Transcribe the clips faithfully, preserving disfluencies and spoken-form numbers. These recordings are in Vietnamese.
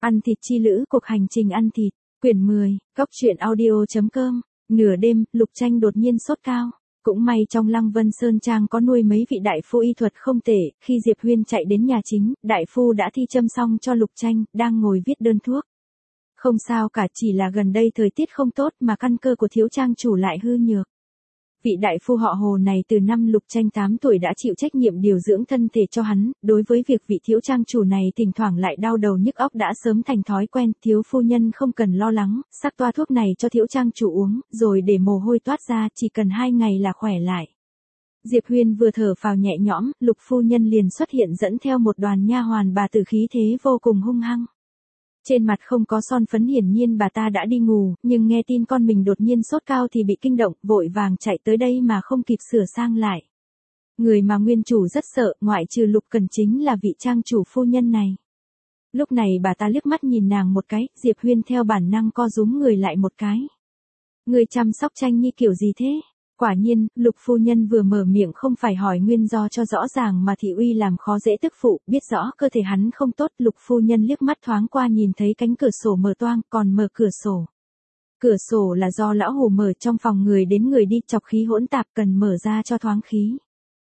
Ăn thịt chi lữ, cuộc hành trình ăn thịt, quyển mười, góc truyện audio chấm com. Nửa đêm, Lục Tranh đột nhiên sốt cao. Cũng may trong Lăng Vân Sơn Trang có nuôi mấy vị đại phu y thuật không tệ, khi Diệp Huyên chạy đến nhà chính, đại phu đã thi châm xong cho Lục Tranh, đang ngồi viết đơn thuốc. Không sao cả, chỉ là gần đây thời tiết không tốt mà căn cơ của thiếu trang chủ lại hư nhược. Vị đại phu họ Hồ này từ năm Lục Tranh tám tuổi đã chịu trách nhiệm điều dưỡng thân thể cho hắn, đối với việc vị thiếu trang chủ này thỉnh thoảng lại đau đầu nhức óc đã sớm thành thói quen, thiếu phu nhân không cần lo lắng, sắc toa thuốc này cho thiếu trang chủ uống, rồi để mồ hôi toát ra, chỉ cần hai ngày là khỏe lại. Diệp Huyên vừa thở phào nhẹ nhõm, Lục phu nhân liền xuất hiện dẫn theo một đoàn nha hoàn bà tử khí thế vô cùng hung hăng. Trên mặt không có son phấn, hiển nhiên bà ta đã đi ngủ, nhưng nghe tin con mình đột nhiên sốt cao thì bị kinh động, vội vàng chạy tới đây mà không kịp sửa sang lại. Người mà nguyên chủ rất sợ, ngoại trừ Lục Cần chính là vị trang chủ phu nhân này. Lúc này bà ta liếc mắt nhìn nàng một cái, Diệp Huyên theo bản năng co rúm người lại một cái. Người chăm sóc Tranh Nhi kiểu gì thế? Quả nhiên, Lục phu nhân vừa mở miệng không phải hỏi nguyên do cho rõ ràng mà thị uy làm khó dễ tức phụ, biết rõ cơ thể hắn không tốt. Lục phu nhân liếc mắt thoáng qua nhìn thấy cánh cửa sổ mở toang, còn mở cửa sổ. Cửa sổ là do lão Hồ mở, trong phòng người đến người đi, chọc khí hỗn tạp, cần mở ra cho thoáng khí.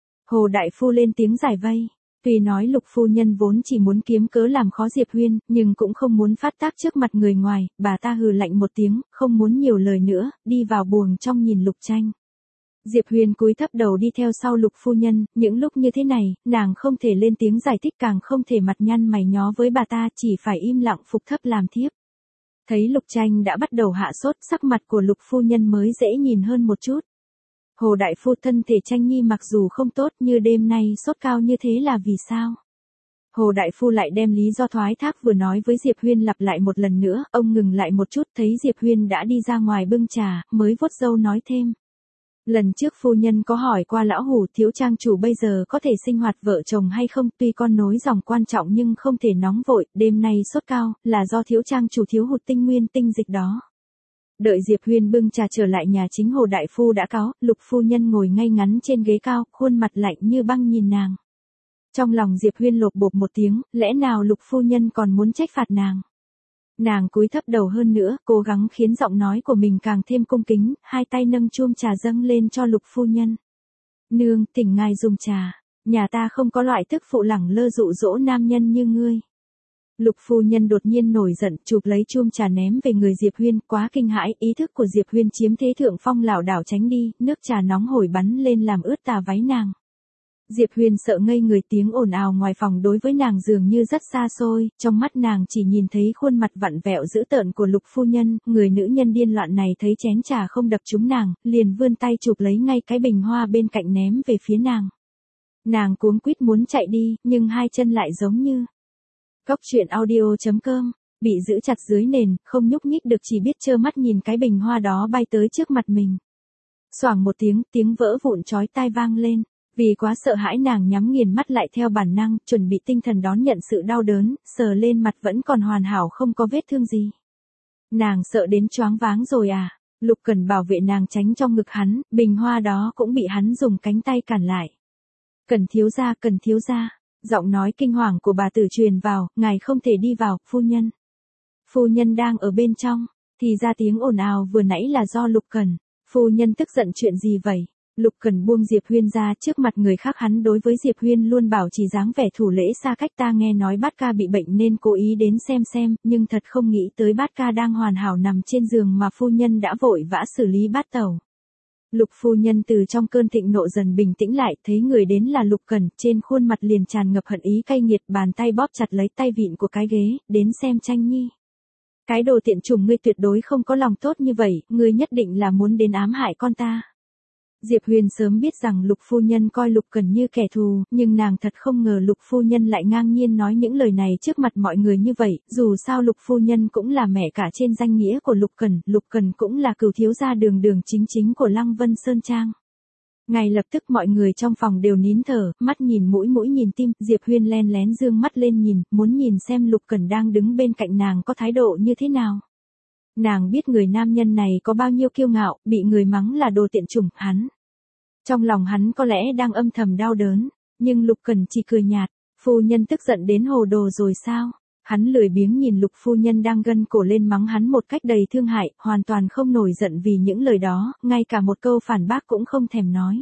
Hồ đại phu lên tiếng giải vây. Tuy nói Lục phu nhân vốn chỉ muốn kiếm cớ làm khó Diệp Huyên, nhưng cũng không muốn phát tác trước mặt người ngoài, bà ta hừ lạnh một tiếng, không muốn nhiều lời nữa, đi vào buồng trong nhìn Lục Tranh. Diệp Huyên cúi thấp đầu đi theo sau Lục phu nhân, những lúc như thế này, nàng không thể lên tiếng giải thích, càng không thể mặt nhăn mày nhó với bà ta, chỉ phải im lặng phục thấp làm thiếp. Thấy Lục Tranh đã bắt đầu hạ sốt, sắc mặt của Lục phu nhân mới dễ nhìn hơn một chút. Hồ đại phu, thân thể Tranh Nhi mặc dù không tốt như đêm nay sốt cao như thế là vì sao? Hồ đại phu lại đem lý do thoái thác vừa nói với Diệp Huyên lặp lại một lần nữa, ông ngừng lại một chút thấy Diệp Huyên đã đi ra ngoài bưng trà, mới vuốt râu nói thêm. Lần trước phu nhân có hỏi qua lão Hủ thiếu trang chủ bây giờ có thể sinh hoạt vợ chồng hay không, tuy con nối dòng quan trọng nhưng không thể nóng vội, đêm nay sốt cao, là do thiếu trang chủ thiếu hụt tinh nguyên tinh dịch đó. Đợi Diệp Huyên bưng trà trở lại nhà chính, Hồ đại phu đã cáo, Lục phu nhân ngồi ngay ngắn trên ghế cao, khuôn mặt lạnh như băng nhìn nàng. Trong lòng Diệp Huyên lột bột một tiếng, lẽ nào Lục phu nhân còn muốn trách phạt nàng? Nàng cúi thấp đầu hơn nữa, cố gắng khiến giọng nói của mình càng thêm cung kính, hai tay nâng chuông trà dâng lên cho Lục phu nhân. Nương, thỉnh ngài dùng trà, nhà ta không có loại thức phụ lẳng lơ dụ dỗ nam nhân như ngươi. Lục phu nhân đột nhiên nổi giận, chụp lấy chuông trà ném về người Diệp Huyên, quá kinh hãi, ý thức của Diệp Huyên chiếm thế thượng phong, lảo đảo tránh đi, nước trà nóng hổi bắn lên làm ướt tà váy nàng. Diệp Huyên sợ ngây người, tiếng ồn ào ngoài phòng đối với nàng dường như rất xa xôi, trong mắt nàng chỉ nhìn thấy khuôn mặt vặn vẹo dữ tợn của Lục phu nhân, người nữ nhân điên loạn này thấy chén trà không đập trúng nàng, liền vươn tay chụp lấy ngay cái bình hoa bên cạnh ném về phía nàng. Nàng cuống quýt muốn chạy đi, nhưng hai chân lại giống như góc truyện audio chấm com, bị giữ chặt dưới nền, không nhúc nhích được, chỉ biết trơ mắt nhìn cái bình hoa đó bay tới trước mặt mình. Xoảng một tiếng, tiếng vỡ vụn chói tai vang lên. Vì quá sợ hãi nàng nhắm nghiền mắt lại, theo bản năng, chuẩn bị tinh thần đón nhận sự đau đớn, sờ lên mặt vẫn còn hoàn hảo không có vết thương gì. Nàng sợ đến choáng váng rồi à? Lục Cần bảo vệ nàng tránh trong ngực hắn, bình hoa đó cũng bị hắn dùng cánh tay cản lại. Cần thiếu gia, Cần thiếu gia, giọng nói kinh hoàng của bà tử truyền vào, ngài không thể đi vào, phu nhân. Phu nhân đang ở bên trong, thì ra tiếng ồn ào vừa nãy là do Lục Cần. Phu nhân tức giận chuyện gì vậy? Lục Cần buông Diệp Huyên ra, trước mặt người khác hắn đối với Diệp Huyên luôn bảo trì dáng vẻ thủ lễ xa cách, ta nghe nói bát ca bị bệnh nên cố ý đến xem xem, nhưng thật không nghĩ tới bát ca đang hoàn hảo nằm trên giường mà phu nhân đã vội vã xử lý bát tẩu. Lục phu nhân từ trong cơn thịnh nộ dần bình tĩnh lại, thấy người đến là Lục Cần, trên khuôn mặt liền tràn ngập hận ý cay nghiệt, bàn tay bóp chặt lấy tay vịn của cái ghế, đến xem Tranh Nhi. Cái đồ tiện chủng, ngươi tuyệt đối không có lòng tốt như vậy, ngươi nhất định là muốn đến ám hại con ta. Diệp Huyền sớm biết rằng Lục phu nhân coi Lục Cần như kẻ thù, nhưng nàng thật không ngờ Lục phu nhân lại ngang nhiên nói những lời này trước mặt mọi người như vậy, dù sao Lục phu nhân cũng là mẹ cả trên danh nghĩa của Lục Cần, Lục Cần cũng là cửu thiếu gia đường đường chính chính của Lăng Vân Sơn Trang. Ngay lập tức mọi người trong phòng đều nín thở, mắt nhìn mũi mũi nhìn tim, Diệp Huyền len lén dương mắt lên nhìn, muốn nhìn xem Lục Cần đang đứng bên cạnh nàng có thái độ như thế nào. Nàng biết người nam nhân này có bao nhiêu kiêu ngạo, bị người mắng là đồ tiện chủng, hắn. Trong lòng hắn có lẽ đang âm thầm đau đớn, nhưng Lục Cần chỉ cười nhạt, phu nhân tức giận đến hồ đồ rồi sao? Hắn lười biếng nhìn Lục phu nhân đang gân cổ lên mắng hắn một cách đầy thương hại, hoàn toàn không nổi giận vì những lời đó, ngay cả một câu phản bác cũng không thèm nói.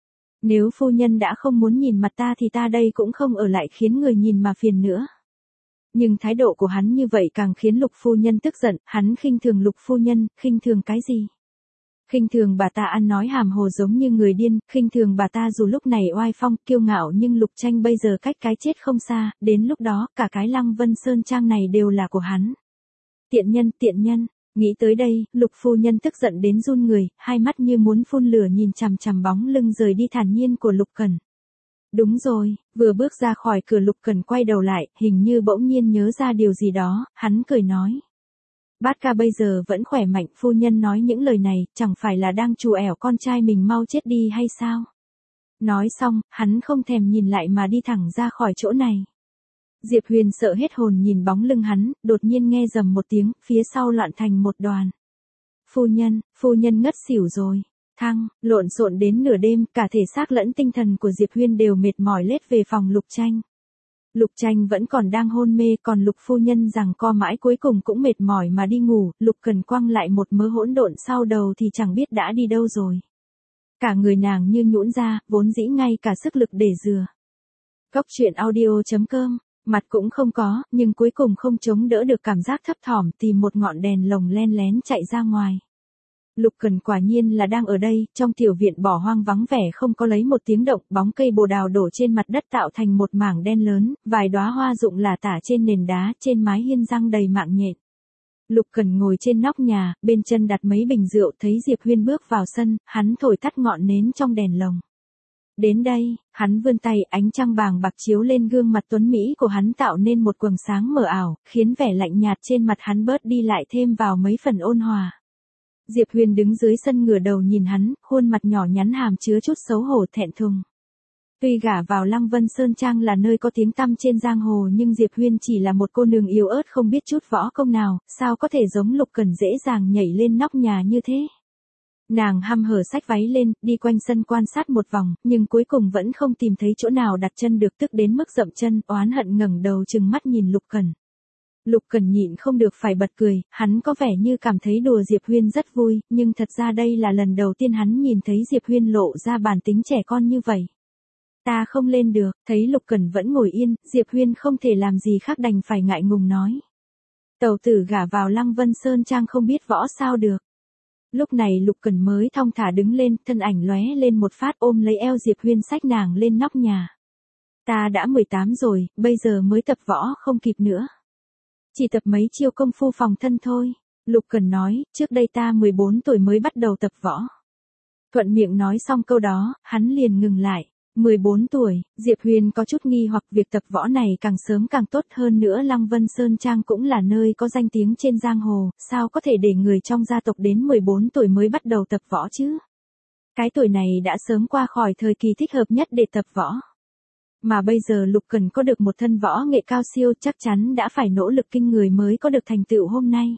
Nếu phu nhân đã không muốn nhìn mặt ta thì ta đây cũng không ở lại khiến người nhìn mà phiền nữa. Nhưng thái độ của hắn như vậy càng khiến Lục phu nhân tức giận, hắn khinh thường Lục phu nhân, khinh thường cái gì? Khinh thường bà ta ăn nói hàm hồ giống như người điên, khinh thường bà ta dù lúc này oai phong, kiêu ngạo nhưng Lục Tranh bây giờ cách cái chết không xa, đến lúc đó, cả cái Lăng Vân Sơn Trang này đều là của hắn. Tiện nhân, tiện nhân, nghĩ tới đây, Lục phu nhân tức giận đến run người, hai mắt như muốn phun lửa nhìn chằm chằm bóng lưng rời đi thản nhiên của Lục Cẩn. Đúng rồi, vừa bước ra khỏi cửa Lục Cẩn quay đầu lại, hình như bỗng nhiên nhớ ra điều gì đó, hắn cười nói. Bát ca bây giờ vẫn khỏe mạnh, phu nhân nói những lời này, chẳng phải là đang trù ẻo con trai mình mau chết đi hay sao? Nói xong, hắn không thèm nhìn lại mà đi thẳng ra khỏi chỗ này. Diệp Huyền sợ hết hồn nhìn bóng lưng hắn, đột nhiên nghe rầm một tiếng, phía sau loạn thành một đoàn. Phu nhân, phu nhân ngất xỉu rồi. Thăng, lộn xộn đến nửa đêm, cả thể xác lẫn tinh thần của Diệp Huyền đều mệt mỏi lết về phòng Lục Tranh. Lục Tranh vẫn còn đang hôn mê, còn Lục phu nhân rằng co mãi cuối cùng cũng mệt mỏi mà đi ngủ, Lục Cần quăng lại một mớ hỗn độn sau đầu thì chẳng biết đã đi đâu rồi. Cả người nàng như nhũn ra, vốn dĩ ngay cả sức lực để dừa. Cốc truyện audio chấm com, mặt cũng không có, nhưng cuối cùng không chống đỡ được cảm giác thấp thỏm, tìm một ngọn đèn lồng len lén chạy ra ngoài. Lục Cần quả nhiên là đang ở đây, trong tiểu viện bỏ hoang vắng vẻ không có lấy một tiếng động, bóng cây bồ đào đổ trên mặt đất tạo thành một mảng đen lớn, vài đóa hoa rụng lả tả trên nền đá, trên mái hiên răng đầy mạng nhện. Lục Cần ngồi trên nóc nhà, bên chân đặt mấy bình rượu, thấy Diệp Huyên bước vào sân, hắn thổi tắt ngọn nến trong đèn lồng. Đến đây, hắn vươn tay, ánh trăng vàng bạc chiếu lên gương mặt tuấn mỹ của hắn tạo nên một quầng sáng mờ ảo, khiến vẻ lạnh nhạt trên mặt hắn bớt đi lại thêm vào mấy phần ôn hòa. Diệp Huyền đứng dưới sân ngửa đầu nhìn hắn, khuôn mặt nhỏ nhắn hàm chứa chút xấu hổ thẹn thùng. Tuy gả vào Lăng Vân Sơn Trang là nơi có tiếng tăm trên giang hồ nhưng Diệp Huyền chỉ là một cô nương yếu ớt không biết chút võ công nào, sao có thể giống Lục Cần dễ dàng nhảy lên nóc nhà như thế. Nàng hăm hở xách váy lên, đi quanh sân quan sát một vòng, nhưng cuối cùng vẫn không tìm thấy chỗ nào đặt chân được, tức đến mức dậm chân, oán hận ngẩng đầu trừng mắt nhìn Lục Cần. Lục Cần nhịn không được phải bật cười, hắn có vẻ như cảm thấy đùa Diệp Huyên rất vui, nhưng thật ra đây là lần đầu tiên hắn nhìn thấy Diệp Huyên lộ ra bản tính trẻ con như vậy. Ta không lên được, thấy Lục Cần vẫn ngồi yên, Diệp Huyên không thể làm gì khác đành phải ngại ngùng nói. Tẩu tử gả vào Lăng Vân Sơn Trang không biết võ sao được. Lúc này Lục Cần mới thong thả đứng lên, thân ảnh lóe lên một phát ôm lấy eo Diệp Huyên xách nàng lên nóc nhà. Ta đã mười tám rồi, bây giờ mới tập võ không kịp nữa. Chỉ tập mấy chiêu công phu phòng thân thôi. Lục Cần nói, trước đây ta mười bốn tuổi mới bắt đầu tập võ. Thuận miệng nói xong câu đó, hắn liền ngừng lại. mười bốn tuổi, Diệp Huyền có chút nghi hoặc việc tập võ này càng sớm càng tốt hơn nữa. Lăng Vân Sơn Trang cũng là nơi có danh tiếng trên giang hồ, sao có thể để người trong gia tộc đến mười bốn tuổi mới bắt đầu tập võ chứ? Cái tuổi này đã sớm qua khỏi thời kỳ thích hợp nhất để tập võ. Mà bây giờ Lục Cần có được một thân võ nghệ cao siêu chắc chắn đã phải nỗ lực kinh người mới có được thành tựu hôm nay.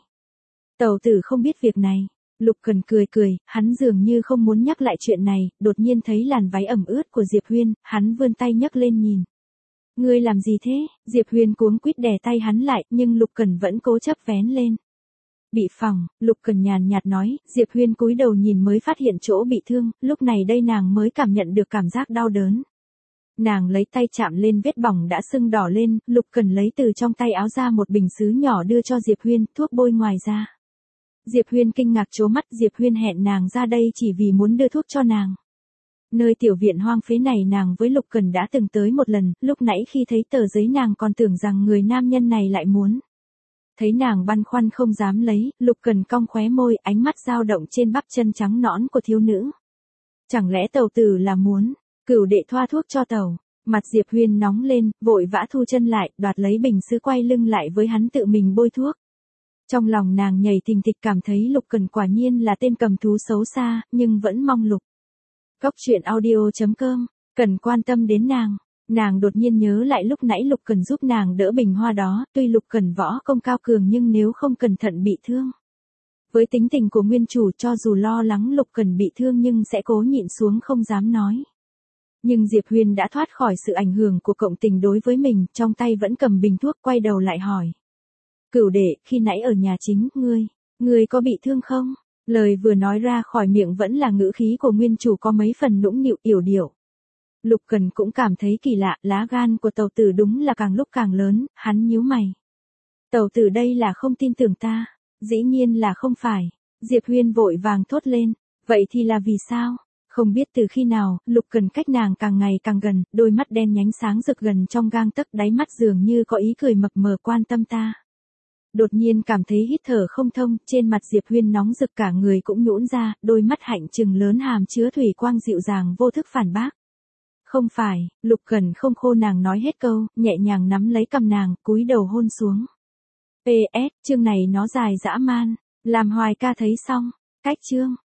Tẩu tử không biết việc này. Lục Cần cười cười, hắn dường như không muốn nhắc lại chuyện này, đột nhiên thấy làn váy ẩm ướt của Diệp Huyên, hắn vươn tay nhấc lên nhìn. Ngươi làm gì thế? Diệp Huyên cuống quýt đè tay hắn lại, nhưng Lục Cần vẫn cố chấp vén lên. Bị phỏng, Lục Cần nhàn nhạt nói, Diệp Huyên cúi đầu nhìn mới phát hiện chỗ bị thương, lúc này đây nàng mới cảm nhận được cảm giác đau đớn. Nàng lấy tay chạm lên vết bỏng đã sưng đỏ lên, Lục Cần lấy từ trong tay áo ra một bình sứ nhỏ đưa cho Diệp Huyên, thuốc bôi ngoài ra. Diệp Huyên kinh ngạc trố mắt, Diệp Huyên hẹn nàng ra đây chỉ vì muốn đưa thuốc cho nàng. Nơi tiểu viện hoang phế này nàng với Lục Cần đã từng tới một lần, lúc nãy khi thấy tờ giấy nàng còn tưởng rằng người nam nhân này lại muốn. Thấy nàng băn khoăn không dám lấy, Lục Cần cong khóe môi, ánh mắt dao động trên bắp chân trắng nõn của thiếu nữ. Chẳng lẽ tẩu tử là muốn, cửu đệ thoa thuốc cho tẩu? Mặt Diệp Huyên nóng lên, vội vã thu chân lại, đoạt lấy bình sứ quay lưng lại với hắn tự mình bôi thuốc. Trong lòng nàng nhảy thình thịch cảm thấy Lục Cần quả nhiên là tên cầm thú xấu xa, nhưng vẫn mong Lục. Cốc truyện audio chấm com, Cần quan tâm đến nàng. Nàng đột nhiên nhớ lại lúc nãy Lục Cần giúp nàng đỡ bình hoa đó, tuy Lục Cần võ công cao cường nhưng nếu không cẩn thận bị thương. Với tính tình của nguyên chủ cho dù lo lắng Lục Cần bị thương nhưng sẽ cố nhịn xuống không dám nói. Nhưng Diệp Huyền đã thoát khỏi sự ảnh hưởng của cộng tình đối với mình, trong tay vẫn cầm bình thuốc quay đầu lại hỏi. Cửu đệ, khi nãy ở nhà chính, ngươi, ngươi có bị thương không? Lời vừa nói ra khỏi miệng vẫn là ngữ khí của nguyên chủ có mấy phần nũng nịu yểu điệu. Lục Cần cũng cảm thấy kỳ lạ, lá gan của tàu tử đúng là càng lúc càng lớn, hắn nhíu mày. Tàu tử đây là không tin tưởng ta, dĩ nhiên là không phải. Diệp Huyên vội vàng thốt lên, vậy thì là vì sao? Không biết từ khi nào, Lục Cần cách nàng càng ngày càng gần, đôi mắt đen nhánh sáng rực gần trong gang tấc, đáy mắt dường như có ý cười mập mờ quan tâm ta. Đột nhiên cảm thấy hít thở không thông, trên mặt Diệp Huyên nóng rực cả người cũng nhũn ra, đôi mắt hạnh trừng lớn hàm chứa thủy quang dịu dàng vô thức phản bác. Không phải, Lục Cần không khô nàng nói hết câu, nhẹ nhàng nắm lấy cầm nàng, cúi đầu hôn xuống. pê ét, chương này nó dài dã man, làm Hoài ca thấy xong, cách chương.